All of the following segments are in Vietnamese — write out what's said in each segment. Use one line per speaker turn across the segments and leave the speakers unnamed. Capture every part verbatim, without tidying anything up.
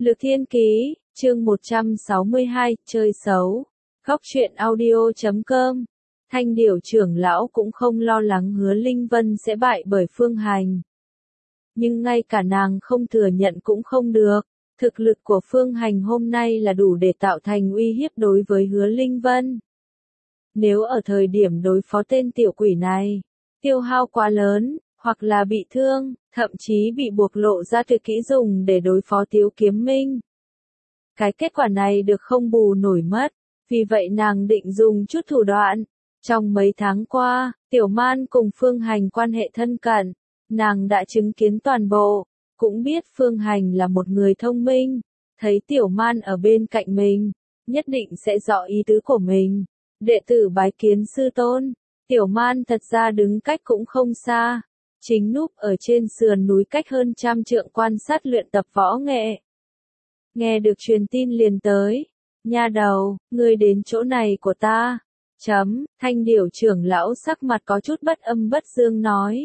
Lược Thiên Ký, chương một trăm sáu mươi hai, chơi xấu. Góc truyện audio chấm com. Thanh Điểu trưởng lão cũng không lo lắng Hứa Linh Vân sẽ bại bởi Phương Hành. Nhưng ngay cả nàng không thừa nhận cũng không được. Thực lực của Phương Hành hôm nay là đủ để tạo thành uy hiếp đối với Hứa Linh Vân. Nếu ở thời điểm đối phó tên tiểu quỷ này, tiêu hao quá lớn, hoặc là bị thương, thậm chí bị buộc lộ ra tuyệt kỹ dùng để đối phó Tiếu Kiếm Minh. Cái kết quả này được không bù nổi mất, vì vậy nàng định dùng chút thủ đoạn. Trong mấy tháng qua, Tiểu Man cùng Phương Hành quan hệ thân cận, nàng đã chứng kiến toàn bộ, cũng biết Phương Hành là một người thông minh, thấy Tiểu Man ở bên cạnh mình, nhất định sẽ rõ ý tứ của mình. Đệ tử bái kiến sư tôn, Tiểu Man thật ra đứng cách cũng không xa, chính núp ở trên sườn núi cách hơn trăm trượng quan sát luyện tập võ nghệ. Nghe được truyền tin liền tới, nha đầu, ngươi đến chỗ này của ta. Chấm, Thanh Điểu trưởng lão sắc mặt có chút bất âm bất dương nói.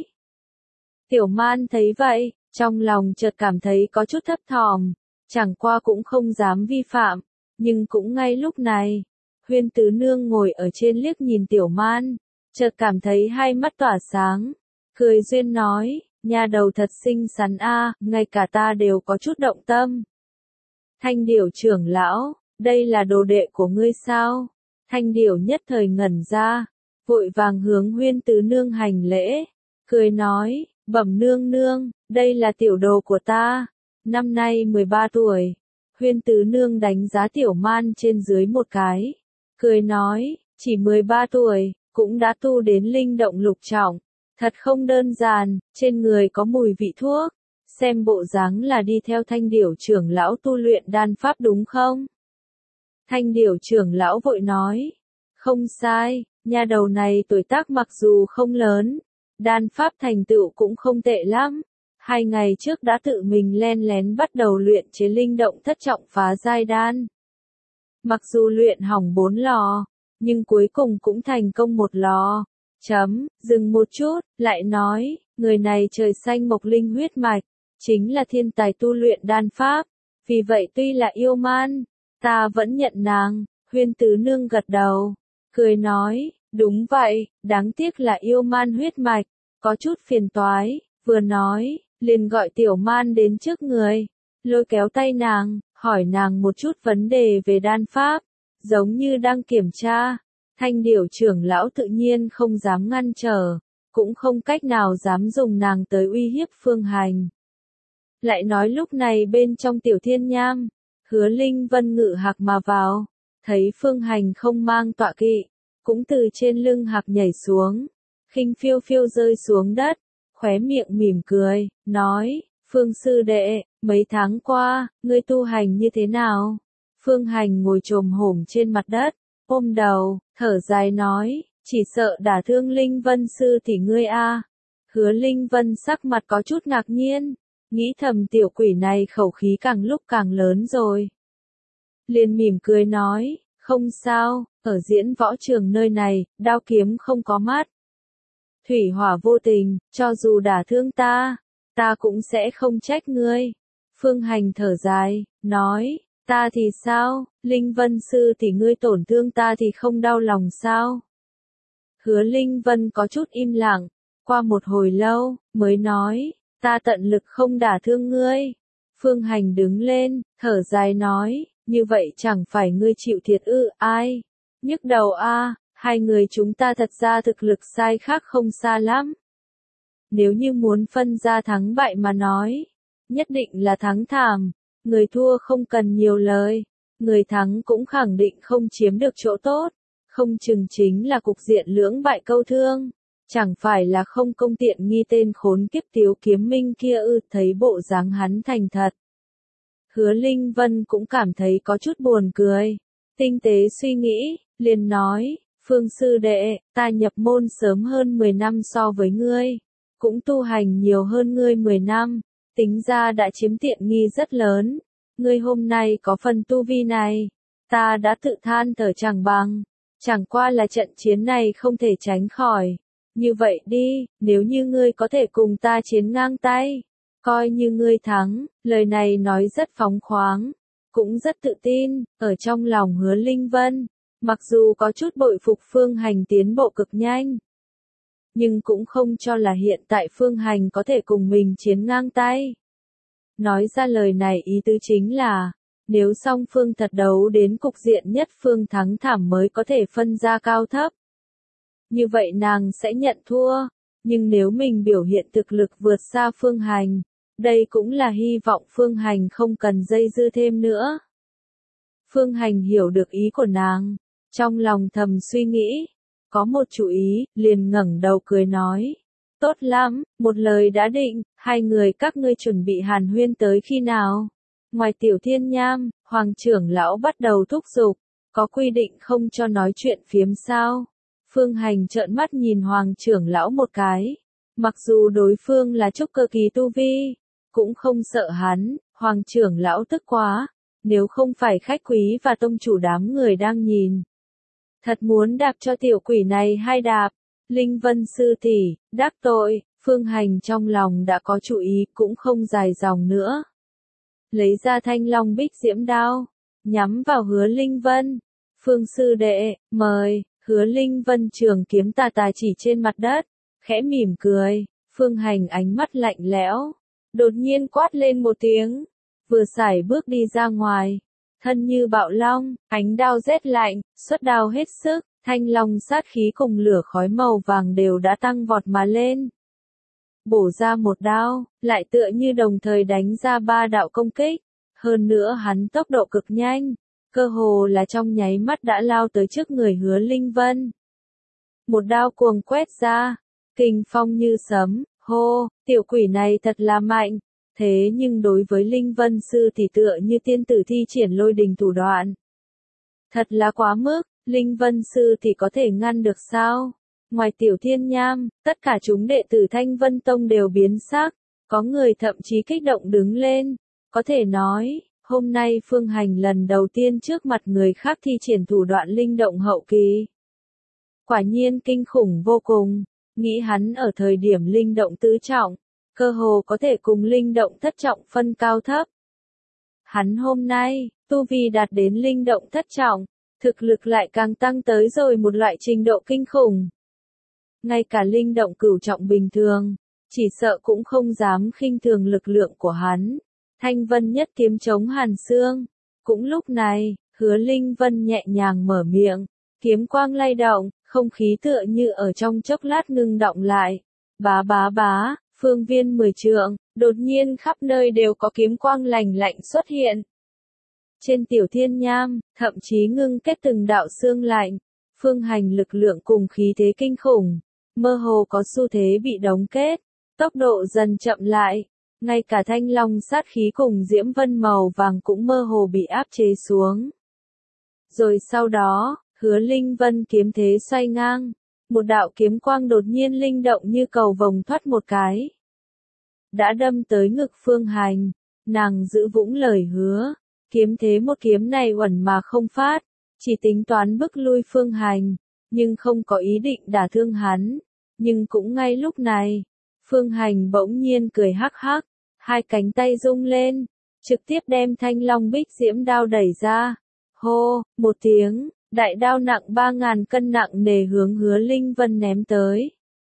Tiểu Man thấy vậy, trong lòng chợt cảm thấy có chút thấp thỏm, chẳng qua cũng không dám vi phạm, nhưng cũng ngay lúc này, Huyên Tứ Nương ngồi ở trên liếc nhìn Tiểu Man, chợt cảm thấy hai mắt tỏa sáng, cười duyên nói, nha đầu thật xinh xắn a, ngay cả ta đều có chút động tâm. Thanh Điểu trưởng lão, đây là đồ đệ của ngươi sao? Thanh Điểu nhất thời ngẩn ra, vội vàng hướng Huyên Tứ Nương hành lễ, cười nói, bẩm nương nương, đây là tiểu đồ của ta, năm nay mười ba tuổi. Huyên Tứ Nương đánh giá Tiểu Man trên dưới một cái, cười nói, chỉ mười ba tuổi, cũng đã tu đến linh động lục trọng, thật không đơn giản, trên người có mùi vị thuốc, xem bộ dáng là đi theo Thanh Điểu trưởng lão tu luyện đan pháp đúng không? Thanh Điểu trưởng lão vội nói, không sai, nha đầu này tuổi tác mặc dù không lớn, đan pháp thành tựu cũng không tệ lắm. Hai ngày trước đã tự mình len lén bắt đầu luyện chế linh động thất trọng phá giai đan. Mặc dù luyện hỏng bốn lò, nhưng cuối cùng cũng thành công một lò. Chấm, dừng một chút, lại nói, người này trời xanh mộc linh huyết mạch, chính là thiên tài tu luyện đan pháp, vì vậy tuy là yêu man, ta vẫn nhận nàng. Huyên Tứ Nương gật đầu, cười nói, đúng vậy, đáng tiếc là yêu man huyết mạch, có chút phiền toái, vừa nói, liền gọi Tiểu Man đến trước người, lôi kéo tay nàng, hỏi nàng một chút vấn đề về đan pháp, giống như đang kiểm tra. Thanh Điểu trưởng lão tự nhiên không dám ngăn trở, cũng không cách nào dám dùng nàng tới uy hiếp Phương Hành. Lại nói lúc này bên trong Tiểu Thiên Nham, Hứa Linh Vân ngự hạc mà vào, thấy Phương Hành không mang tọa kỵ, cũng từ trên lưng hạc nhảy xuống, khinh phiêu phiêu rơi xuống đất, khóe miệng mỉm cười, nói, Phương sư đệ, mấy tháng qua, ngươi tu hành như thế nào? Phương Hành ngồi chồm hổm trên mặt đất, ôm đầu, thở dài nói, chỉ sợ đả thương Linh Vân sư thì ngươi a. Hứa Linh Vân sắc mặt có chút ngạc nhiên, nghĩ thầm tiểu quỷ này khẩu khí càng lúc càng lớn rồi. Liền mỉm cười nói, không sao, ở diễn võ trường nơi này, đao kiếm không có mắt. Thủy hỏa vô tình, cho dù đả thương ta, ta cũng sẽ không trách ngươi. Phương Hành thở dài, nói, ta thì sao, Linh Vân sư thì ngươi tổn thương ta thì không đau lòng sao? Hứa Linh Vân có chút im lặng, qua một hồi lâu, mới nói, ta tận lực không đả thương ngươi. Phương Hành đứng lên, thở dài nói, như vậy chẳng phải ngươi chịu thiệt ư, ai? Nhức đầu a, hai người chúng ta thật ra thực lực sai khác không xa lắm. Nếu như muốn phân ra thắng bại mà nói, nhất định là thắng thảm, người thua không cần nhiều lời, người thắng cũng khẳng định không chiếm được chỗ tốt, không chừng chính là cục diện lưỡng bại câu thương, chẳng phải là không công tiện nghi tên khốn kiếp Tiếu Kiếm Minh kia ư. Thấy bộ dáng hắn thành thật, Hứa Linh Vân cũng cảm thấy có chút buồn cười, tinh tế suy nghĩ, liền nói, Phương sư đệ, ta nhập môn sớm hơn mười năm so với ngươi, cũng tu hành nhiều hơn ngươi mười năm, tính ra đã chiếm tiện nghi rất lớn, ngươi hôm nay có phần tu vi này, ta đã tự than thở chẳng bằng, chẳng qua là trận chiến này không thể tránh khỏi, như vậy đi, nếu như ngươi có thể cùng ta chiến ngang tay, Coi như ngươi thắng, lời này nói rất phóng khoáng, cũng rất tự tin, ở trong lòng Hứa Linh Vân, mặc dù có chút bội phục Phương Hành tiến bộ cực nhanh, nhưng cũng không cho là hiện tại Phương Hành có thể cùng mình chiến ngang tay. Nói ra lời này ý tứ chính là, nếu song phương thật đấu đến cục diện nhất phương thắng thảm mới có thể phân ra cao thấp. Như vậy nàng sẽ nhận thua, nhưng nếu mình biểu hiện thực lực vượt xa Phương Hành, đây cũng là hy vọng Phương Hành không cần dây dưa thêm nữa. Phương Hành hiểu được ý của nàng, trong lòng thầm suy nghĩ, có một chủ ý, liền ngẩng đầu cười nói. Tốt lắm, một lời đã định, hai người các ngươi chuẩn bị hàn huyên tới khi nào? Ngoài Tiểu Thiên Nham, Hoàng trưởng lão bắt đầu thúc giục, có quy định không cho nói chuyện phiếm sao? Phương Hành trợn mắt nhìn Hoàng trưởng lão một cái, mặc dù đối phương là trúc cơ kỳ tu vi, cũng không sợ hắn, Hoàng trưởng lão tức quá, nếu không phải khách quý và tông chủ đám người đang nhìn. Thật muốn đạp cho tiểu quỷ này hai đạp. Linh Vân sư tỷ, đắc tội, Phương Hành trong lòng đã có chủ ý cũng không dài dòng nữa. Lấy ra thanh long bích diễm đao, nhắm vào Hứa Linh Vân. Phương sư đệ, mời, Hứa Linh Vân trường kiếm tà tà chỉ trên mặt đất, khẽ mỉm cười, Phương Hành ánh mắt lạnh lẽo, đột nhiên quát lên một tiếng, vừa sải bước đi ra ngoài, thân như bạo long, ánh đao rét lạnh, xuất đao hết sức. Thanh long sát khí cùng lửa khói màu vàng đều đã tăng vọt mà lên. Bổ ra một đao, lại tựa như đồng thời đánh ra ba đạo công kích. Hơn nữa hắn tốc độ cực nhanh, cơ hồ là trong nháy mắt đã lao tới trước người Hứa Linh Vân. Một đao cuồng quét ra, kình phong như sấm, hô, tiểu quỷ này thật là mạnh. Thế nhưng đối với Linh Vân sư thì tựa như tiên tử thi triển lôi đình thủ đoạn. Thật là quá mức. Linh Vân sư thì có thể ngăn được sao? Ngoài Tiểu Thiên Nham, tất cả chúng đệ tử Thanh Vân Tông đều biến sắc, có người thậm chí kích động đứng lên, có thể nói, hôm nay Phương Hành lần đầu tiên trước mặt người khác thi triển thủ đoạn linh động hậu kỳ. Quả nhiên kinh khủng vô cùng, nghĩ hắn ở thời điểm linh động tứ trọng, cơ hồ có thể cùng linh động thất trọng phân cao thấp. Hắn hôm nay, tu vi đạt đến linh động thất trọng. Thực lực lại càng tăng tới rồi một loại trình độ kinh khủng. Ngay cả linh động cửu trọng bình thường, chỉ sợ cũng không dám khinh thường lực lượng của hắn. Thanh Vân nhất kiếm chống Hàn Xương. Cũng lúc này, Hứa Linh Vân nhẹ nhàng mở miệng, kiếm quang lay động, không khí tựa như ở trong chốc lát ngưng động lại. Bá bá bá, phương viên mười trượng, đột nhiên khắp nơi đều có kiếm quang lành lạnh xuất hiện. Trên Tiểu Thiên Nham, thậm chí ngưng kết từng đạo xương lạnh, Phương Hành lực lượng cùng khí thế kinh khủng, mơ hồ có xu thế bị đóng kết, tốc độ dần chậm lại, ngay cả thanh long sát khí cùng diễm vân màu vàng cũng mơ hồ bị áp chế xuống. Rồi sau đó, Hứa Linh Vân kiếm thế xoay ngang, một đạo kiếm quang đột nhiên linh động như cầu vồng thoát một cái. Đã đâm tới ngực Phương Hành, nàng giữ vững lời hứa. Kiếm thế một kiếm này uẩn mà không phát, chỉ tính toán bức lui Phương Hành, nhưng không có ý định đả thương hắn. Nhưng cũng ngay lúc này, Phương Hành bỗng nhiên cười hắc hắc, hai cánh tay rung lên, trực tiếp đem thanh long bích diễm đao đẩy ra. Hô, một tiếng, đại đao nặng ba ngàn cân nặng nề hướng Hứa Linh Vân ném tới.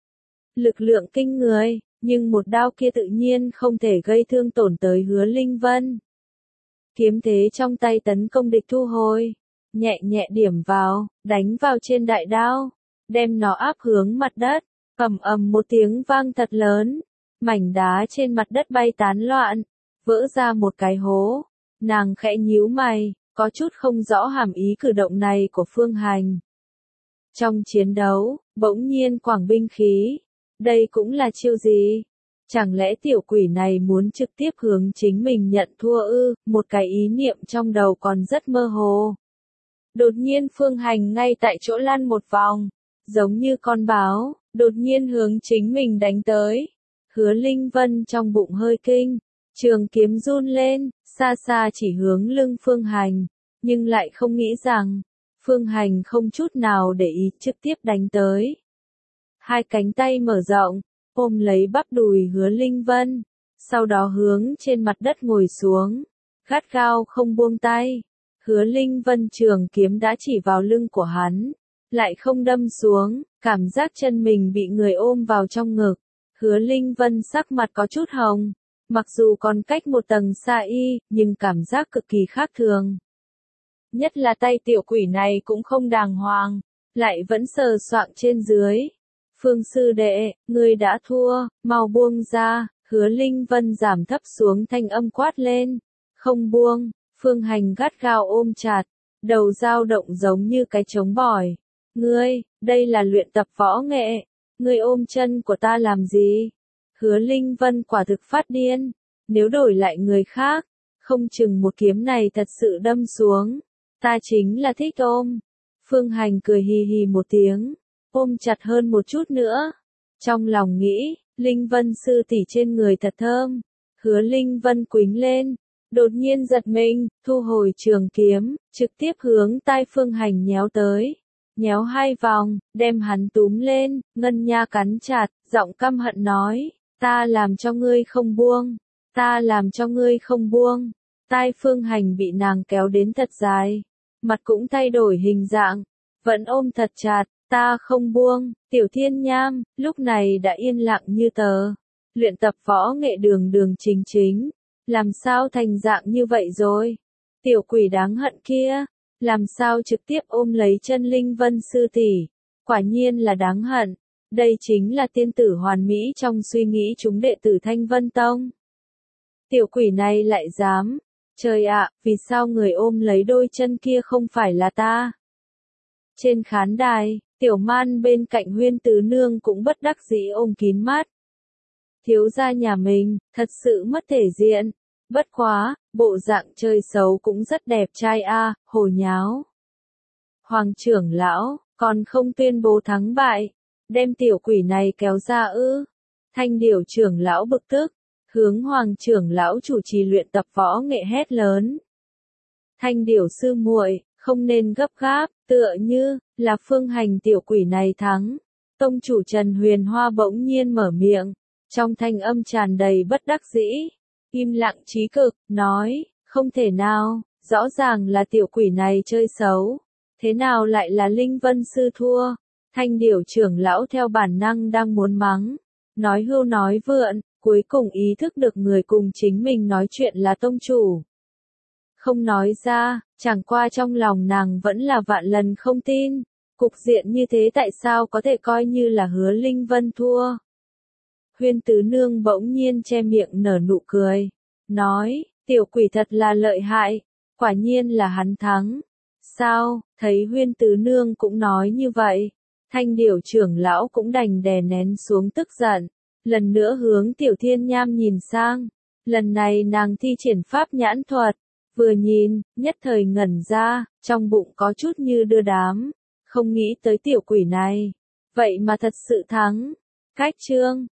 Lực lượng kinh người, nhưng một đao kia tự nhiên không thể gây thương tổn tới Hứa Linh Vân. Kiếm thế trong tay tấn công địch thu hồi, nhẹ nhẹ điểm vào, đánh vào trên đại đao, đem nó áp hướng mặt đất, ầm ầm một tiếng vang thật lớn, mảnh đá trên mặt đất bay tán loạn, vỡ ra một cái hố. Nàng khẽ nhíu mày, có chút không rõ hàm ý cử động này của Phương Hành. Trong chiến đấu, bỗng nhiên quảng binh khí, đây cũng là chiêu gì? Chẳng lẽ tiểu quỷ này muốn trực tiếp hướng chính mình nhận thua ư? Một cái ý niệm trong đầu còn rất mơ hồ. Đột nhiên Phương Hành ngay tại chỗ lăn một vòng, giống như con báo, đột nhiên hướng chính mình đánh tới. Hứa Linh Vân trong bụng hơi kinh, trường kiếm run lên, xa xa chỉ hướng lưng Phương Hành, nhưng lại không nghĩ rằng, Phương Hành không chút nào để ý trực tiếp đánh tới. Hai cánh tay mở rộng, ôm lấy bắp đùi Hứa Linh Vân, sau đó hướng trên mặt đất ngồi xuống, gắt gao không buông tay. Hứa Linh Vân trường kiếm đã chỉ vào lưng của hắn, lại không đâm xuống, cảm giác chân mình bị người ôm vào trong ngực. Hứa Linh Vân sắc mặt có chút hồng, mặc dù còn cách một tầng xa y, nhưng cảm giác cực kỳ khác thường. Nhất là tay tiểu quỷ này cũng không đàng hoàng, lại vẫn sờ soạng trên dưới. Phương sư đệ, ngươi đã thua, mau buông ra. Hứa Linh Vân giảm thấp xuống thanh âm quát lên. Không buông. Phương Hành gắt gao ôm chặt, đầu dao động giống như cái trống bỏi. Ngươi, đây là luyện tập võ nghệ, ngươi ôm chân của ta làm gì? Hứa Linh Vân quả thực phát điên, nếu đổi lại người khác, không chừng một kiếm này thật sự đâm xuống. Ta chính là thích ôm. Phương Hành cười hì hì một tiếng, ôm chặt hơn một chút nữa. Trong lòng nghĩ, Linh Vân sư tỷ trên người thật thơm. Hứa Linh Vân quýnh lên, đột nhiên giật mình, thu hồi trường kiếm, trực tiếp hướng tai Phương Hành nhéo tới. Nhéo hai vòng, đem hắn túm lên, ngân nha cắn chặt, giọng căm hận nói, ta làm cho ngươi không buông, ta làm cho ngươi không buông. Tai Phương Hành bị nàng kéo đến thật dài, mặt cũng thay đổi hình dạng, vẫn ôm thật chặt, ta không buông. Tiểu Thiên Nham, lúc này đã yên lặng như tờ, luyện tập võ nghệ đường đường chính chính, làm sao thành dạng như vậy rồi? Tiểu quỷ đáng hận kia, làm sao trực tiếp ôm lấy chân Linh Vân sư tỷ, quả nhiên là đáng hận, đây chính là tiên tử hoàn mỹ trong suy nghĩ chúng đệ tử Thanh Vân Tông. Tiểu quỷ này lại dám, trời ạ, vì sao người ôm lấy đôi chân kia không phải là ta? Trên khán đài, Tiểu Man bên cạnh Huyên Tứ Nương cũng bất đắc dĩ ôm kín mắt. Thiếu gia nhà mình, thật sự mất thể diện. Bất quá, bộ dạng chơi xấu cũng rất đẹp trai a, à, hồ nháo. Hoàng trưởng lão, còn không tuyên bố thắng bại, đem tiểu quỷ này kéo ra ư? Thanh Điểu trưởng lão bực tức, hướng Hoàng trưởng lão chủ trì luyện tập võ nghệ hét lớn. Thanh Điểu sư muội, không nên gấp gáp, tựa như là Phương Hành tiểu quỷ này thắng. Tông chủ Trần Huyền Hoa bỗng nhiên mở miệng, trong thanh âm tràn đầy bất đắc dĩ. Im lặng chí cực, nói, không thể nào, rõ ràng là tiểu quỷ này chơi xấu, thế nào lại là Linh Vân sư thua? Thanh Điểu trưởng lão theo bản năng đang muốn mắng, nói hưu nói vượn, cuối cùng ý thức được người cùng chính mình nói chuyện là tông chủ. Không nói ra, chẳng qua trong lòng nàng vẫn là vạn lần không tin, cục diện như thế tại sao có thể coi như là Hứa Linh Vân thua? Huyên Tứ Nương bỗng nhiên che miệng nở nụ cười, nói, tiểu quỷ thật là lợi hại, quả nhiên là hắn thắng. Sao, thấy Huyên Tứ Nương cũng nói như vậy, Thanh Điểu trưởng lão cũng đành đè nén xuống tức giận, lần nữa hướng Tiểu Thiên Nham nhìn sang, lần này nàng thi triển pháp nhãn thuật, vừa nhìn, nhất thời ngẩn ra, trong bụng có chút như đưa đám, không nghĩ tới tiểu quỷ này, vậy mà thật sự thắng. Cách chương